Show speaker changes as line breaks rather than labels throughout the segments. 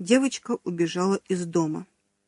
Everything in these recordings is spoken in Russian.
девочка убежала из дома.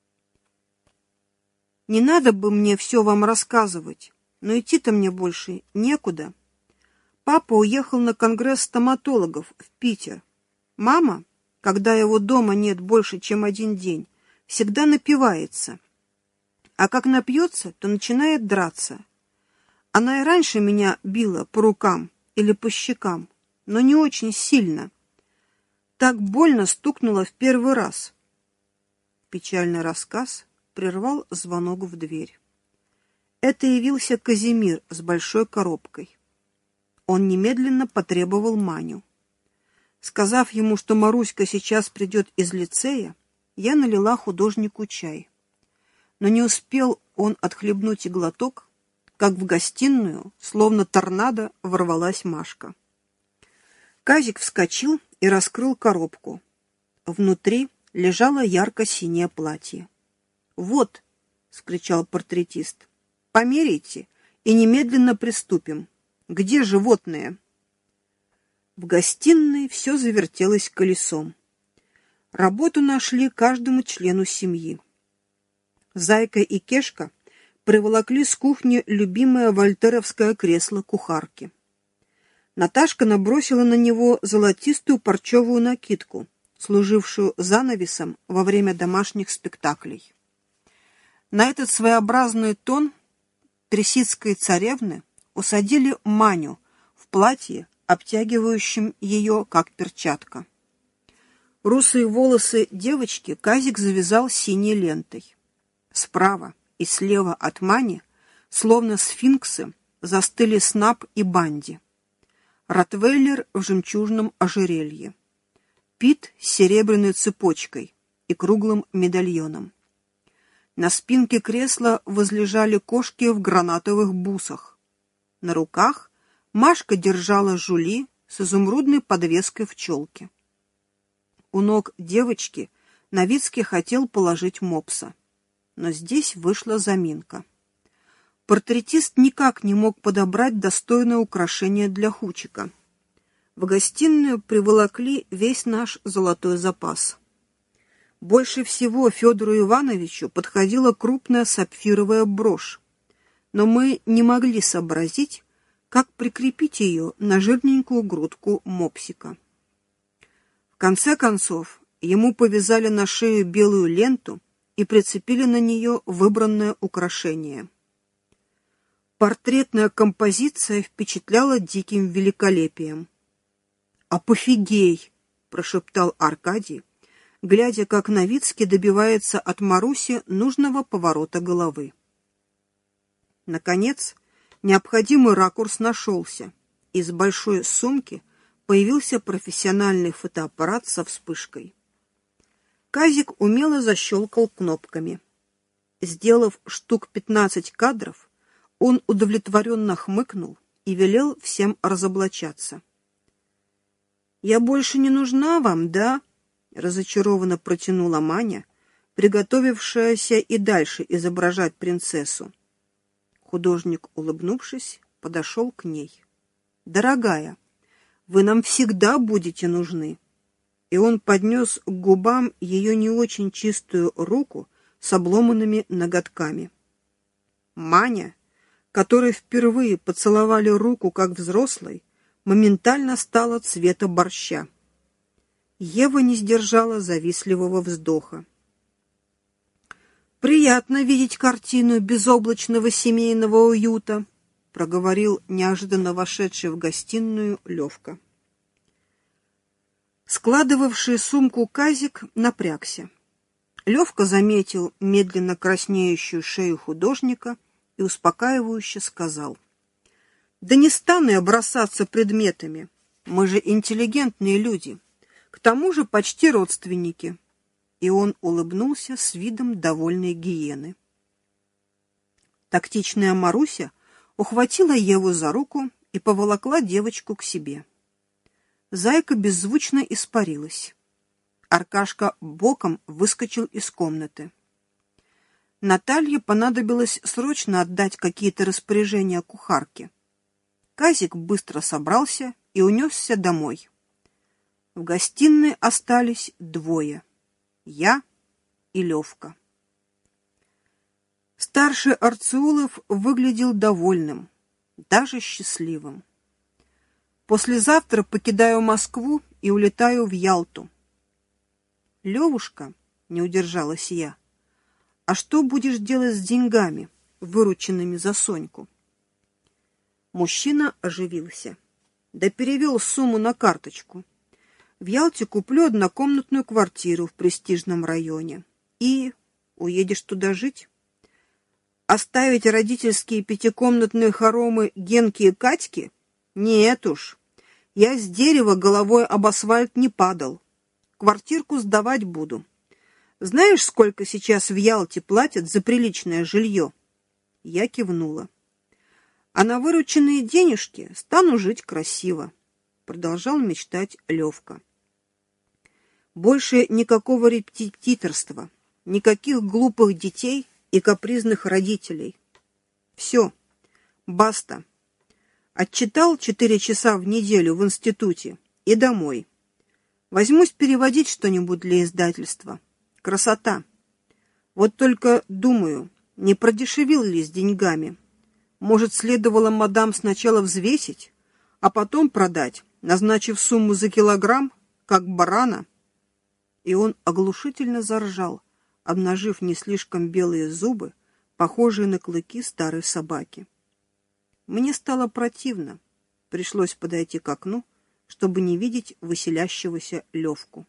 «Не надо бы мне все вам рассказывать, но идти-то мне больше некуда. Папа уехал на конгресс стоматологов в Питер. Мама, когда его дома нет больше, чем один день, всегда напивается. А как напьется, то начинает драться. Она и раньше меня била по рукам или по щекам, но не очень сильно. Так больно стукнула в первый раз». Печальный рассказ прервал звонок в дверь. Это явился Казимир с большой коробкой. Он немедленно потребовал Маню. Сказав ему, что Маруська сейчас придет из лицея, я налила художнику чай. Но не успел он отхлебнуть и глоток, как в гостиную, словно торнадо, ворвалась Машка. Казик вскочил и раскрыл коробку. Внутри лежало ярко-синее платье. «Вот!» — скричал портретист. «Померяйте и немедленно приступим. Где животные?» В гостиной все завертелось колесом. Работу нашли каждому члену семьи. Зайка и Кешка приволокли с кухни любимое вольтеровское кресло кухарки. Наташка набросила на него золотистую парчевую накидку, служившую занавесом во время домашних спектаклей. На этот своеобразный тон Тресицкой царевны усадили Маню в платье, обтягивающем ее, как перчатка. Русые волосы девочки Казик завязал синей лентой. Справа и слева от Мани, словно сфинксы, застыли Снап и Банди. Ротвейлер в жемчужном ожерелье. Пит с серебряной цепочкой и круглым медальоном. На спинке кресла возлежали кошки в гранатовых бусах. На руках Машка держала Жули с изумрудной подвеской в челке. У ног девочки Новицкий хотел положить мопса. Но здесь вышла заминка. Портретист никак не мог подобрать достойное украшение для Хучика. В гостиную приволокли весь наш золотой запас. Больше всего Федору Ивановичу подходила крупная сапфировая брошь, но мы не могли сообразить, как прикрепить ее на жирненькую грудку мопсика. В конце концов, ему повязали на шею белую ленту и прицепили на нее выбранное украшение. Портретная композиция впечатляла диким великолепием. «Апофигей!» — прошептал Аркадий, глядя, как Новицкий добивается от Маруси нужного поворота головы. Наконец, необходимый ракурс нашелся. Из большой сумки появился профессиональный фотоаппарат со вспышкой. Казик умело защелкал кнопками. Сделав штук 15 кадров, он удовлетворенно хмыкнул и велел всем разоблачаться. «Я больше не нужна вам, да?» — разочарованно протянула Маня, приготовившаяся и дальше изображать принцессу. Художник, улыбнувшись, подошел к ней. «Дорогая, вы нам всегда будете нужны». И он поднес к губам ее не очень чистую руку с обломанными ноготками. Маня, которой впервые поцеловали руку как взрослой, моментально стала цвета борща. Ева не сдержала завистливого вздоха. «Приятно видеть картину безоблачного семейного уюта», — проговорил неожиданно вошедший в гостиную Левка. Складывавший сумку Казик напрягся. Левка заметил медленно краснеющую шею художника и успокаивающе сказал: «Да не стану я бросаться предметами. Мы же интеллигентные люди. К тому же почти родственники». И он улыбнулся с видом довольной гиены. Тактичная Маруся ухватила Еву за руку и поволокла девочку к себе. Зайка беззвучно испарилась. Аркашка боком выскочил из комнаты. Наталье понадобилось срочно отдать какие-то распоряжения кухарке. Казик быстро собрался и унесся домой. В гостиной остались двое. Я и Левка. Старший Арцеулов выглядел довольным, даже счастливым. Послезавтра покидаю Москву и улетаю в Ялту. Левушка, не удержалась я, а что будешь делать с деньгами, вырученными за Соньку? Мужчина оживился. Да перевел сумму на карточку. В Ялте куплю однокомнатную квартиру в престижном районе. И уедешь туда жить? Оставить родительские пятикомнатные хоромы Генки и Катьки? Нет уж. Я с дерева головой об асфальт не падал. Квартирку сдавать буду. Знаешь, сколько сейчас в Ялте платят за приличное жилье? Я кивнула. А на вырученные денежки стану жить красиво, продолжал мечтать Левка. Больше никакого репетиторства, никаких глупых детей и капризных родителей. Все, баста. Отчитал 4 часа в неделю в институте и домой. Возьмусь переводить что-нибудь для издательства. Красота. Вот только думаю, не продешевил ли с деньгами? Может, следовало мадам сначала взвесить, а потом продать, назначив сумму за килограмм, как барана? И он оглушительно заржал, обнажив не слишком белые зубы, похожие на клыки старой собаки. Мне стало противно. Пришлось подойти к окну, чтобы не видеть веселящегося Левку.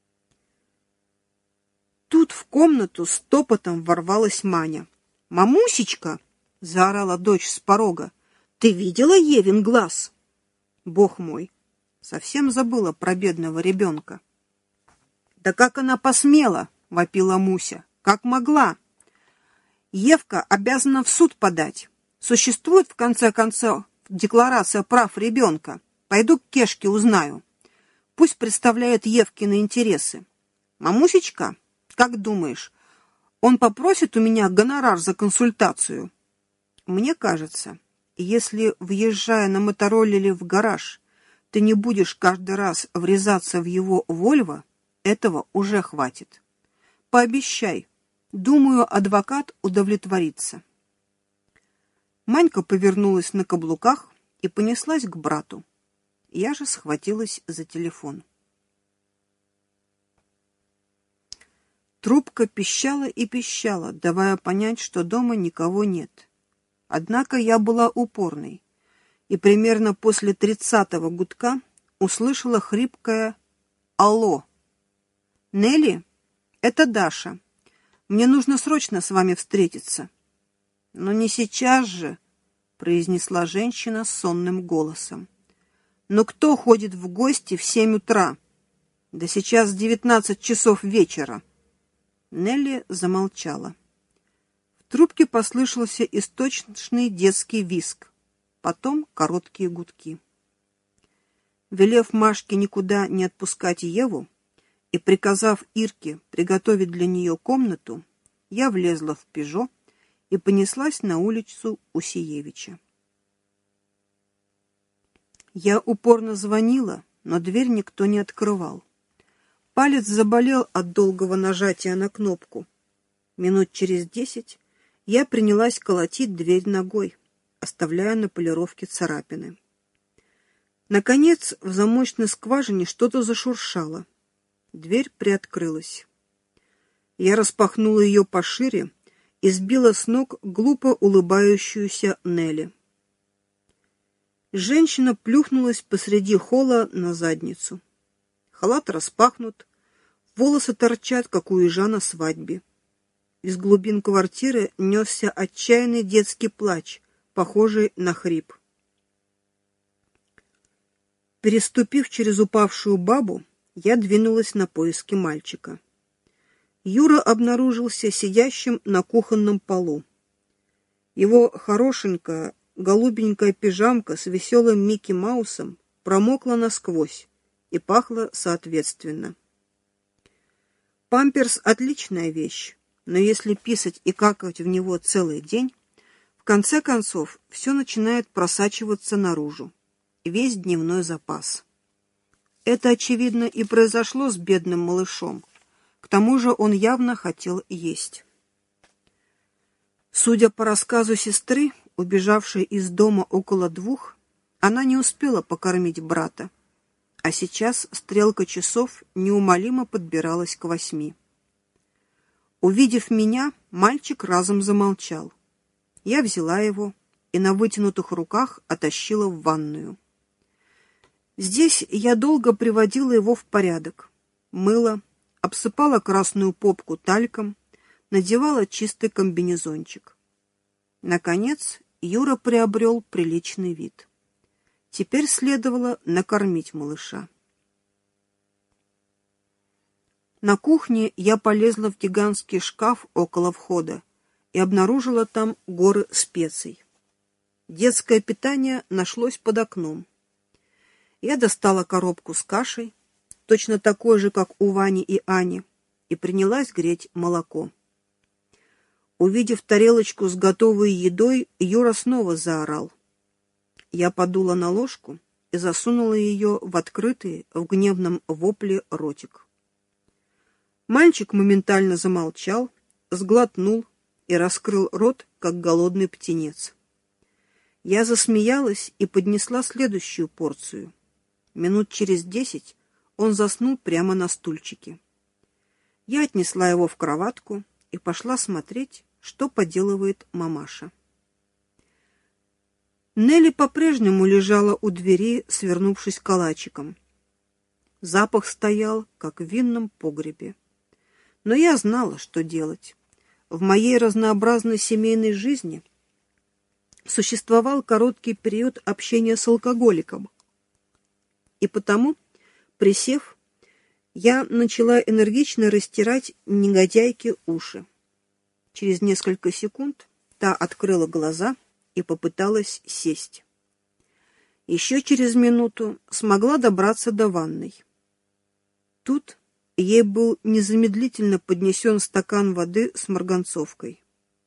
Тут в комнату с топотом ворвалась Маня. «Мамусечка!» — заорала дочь с порога. «Ты видела Евин глаз?» Бог мой, совсем забыла про бедного ребенка. «Да как она посмела!» — вопила Муся. «Как могла!» «Евка обязана в суд подать. Существует, в конце концов, декларация прав ребенка. Пойду к Кешке узнаю. Пусть представляет Евкины интересы. Мамусечка, как думаешь, он попросит у меня гонорар за консультацию?» Мне кажется, если, въезжая на мотороллере в гараж, ты не будешь каждый раз врезаться в его Вольво, этого уже хватит. Пообещай. Думаю, адвокат удовлетворится. Манька повернулась на каблуках и понеслась к брату. Я же схватилась за телефон. Трубка пищала и пищала, давая понять, что дома никого нет. Однако я была упорной, и примерно после 30-го гудка услышала хрипкое «Алло!» «Нелли, это Даша. Мне нужно срочно с вами встретиться». «Но не сейчас же», — произнесла женщина с сонным голосом. «Но кто ходит в гости в 7 утра? Да сейчас 19 часов вечера». Нелли замолчала. В трубке послышался истошный детский визг, потом короткие гудки. Велев Машке никуда не отпускать Еву и приказав Ирке приготовить для нее комнату, я влезла в «Пежо» и понеслась на улицу Усиевича. Я упорно звонила, но дверь никто не открывал. Палец заболел от долгого нажатия на кнопку. Минут через 10 я принялась колотить дверь ногой, оставляя на полировке царапины. Наконец, в замочной скважине что-то зашуршало. Дверь приоткрылась. Я распахнула ее пошире и сбила с ног глупо улыбающуюся Нелли. Женщина плюхнулась посреди холла на задницу. Халат распахнут, волосы торчат, как у ежа на свадьбе. Из глубин квартиры несся отчаянный детский плач, похожий на хрип. Переступив через упавшую бабу, я двинулась на поиски мальчика. Юра обнаружился сидящим на кухонном полу. Его хорошенькая голубенькая пижамка с веселым Микки Маусом промокла насквозь и пахла соответственно. Памперс — отличная вещь, но если писать и какать в него целый день, в конце концов все начинает просачиваться наружу, весь дневной запас. Это, очевидно, и произошло с бедным малышом, К тому же он явно хотел есть. Судя по рассказу сестры, убежавшей из дома около 2, она не успела покормить брата, а сейчас стрелка часов неумолимо подбиралась к 8. Увидев меня, мальчик разом замолчал. Я взяла его и на вытянутых руках оттащила в ванную. Здесь я долго приводила его в порядок, мыла, обсыпала красную попку тальком, надевала чистый комбинезончик. Наконец, Юра приобрел приличный вид. Теперь следовало накормить малыша. На кухне я полезла в гигантский шкаф около входа и обнаружила там горы специй. Детское питание нашлось под окном. Я достала коробку с кашей, точно такой же, как у Вани и Ани, и принялась греть молоко. Увидев тарелочку с готовой едой, Юра снова заорал. Я подула на ложку и засунула ее в открытый в гневном вопле ротик. Мальчик моментально замолчал, сглотнул и раскрыл рот, как голодный птенец. Я засмеялась и поднесла следующую порцию. Минут через 10 он заснул прямо на стульчике. Я отнесла его в кроватку и пошла смотреть, что поделывает мамаша. Нелли по-прежнему лежала у двери, свернувшись калачиком. Запах стоял, как в винном погребе. Но я знала, что делать. В моей разнообразной семейной жизни существовал короткий период общения с алкоголиком. И потому, присев, я начала энергично растирать негодяйке уши. Через несколько секунд та открыла глаза и попыталась сесть. Еще через минуту смогла добраться до ванной. Тут ей был незамедлительно поднесен стакан воды с марганцовкой.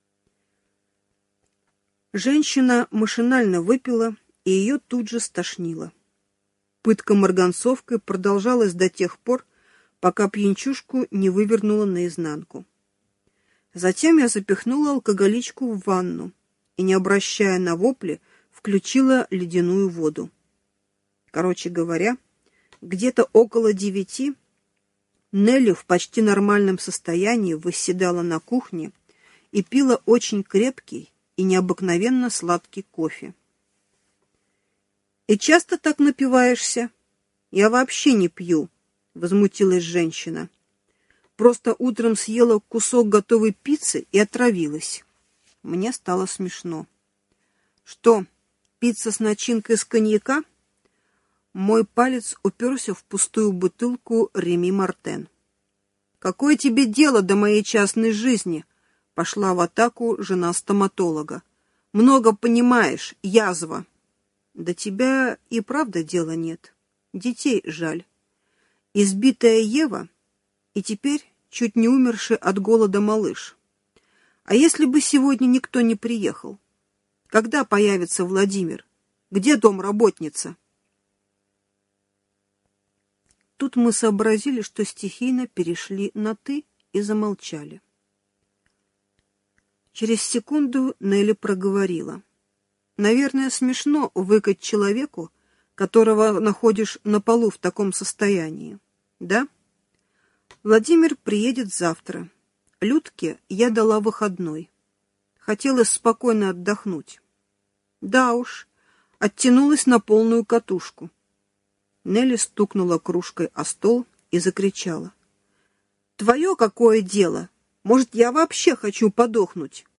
Женщина машинально выпила, и ее тут же стошнило. Пытка марганцовкой продолжалась до тех пор, пока пьянчушку не вывернула наизнанку. Затем я запихнула алкоголичку в ванну и, не обращая на вопли, включила ледяную воду. Короче говоря, где-то около 9 Нелли в почти нормальном состоянии восседала на кухне и пила очень крепкий и необыкновенно сладкий кофе. «И часто так напиваешься?» «Я вообще не пью», — возмутилась женщина. «Просто утром съела кусок готовой пиццы и отравилась». Мне стало смешно. «Что, пицца с начинкой из коньяка?» Мой палец уперся в пустую бутылку Реми Мартен. «Какое тебе дело до моей частной жизни?» — пошла в атаку жена стоматолога. «Много понимаешь, язва». «До тебя и правда дела нет. Детей жаль. Избитая Ева и теперь чуть не умерший от голода малыш. А если бы сегодня никто не приехал? Когда появится Владимир? Где домработница?» Тут мы сообразили, что стихийно перешли на «ты» и замолчали. Через секунду Нелли проговорила. «Наверное, смешно выкать человеку, которого находишь на полу в таком состоянии. Да? Владимир приедет завтра. Людке я дала выходной. Хотелось спокойно отдохнуть. Да уж, оттянулась на полную катушку». Нелли стукнула кружкой о стол и закричала. «Твое какое дело? Может, я вообще хочу подохнуть?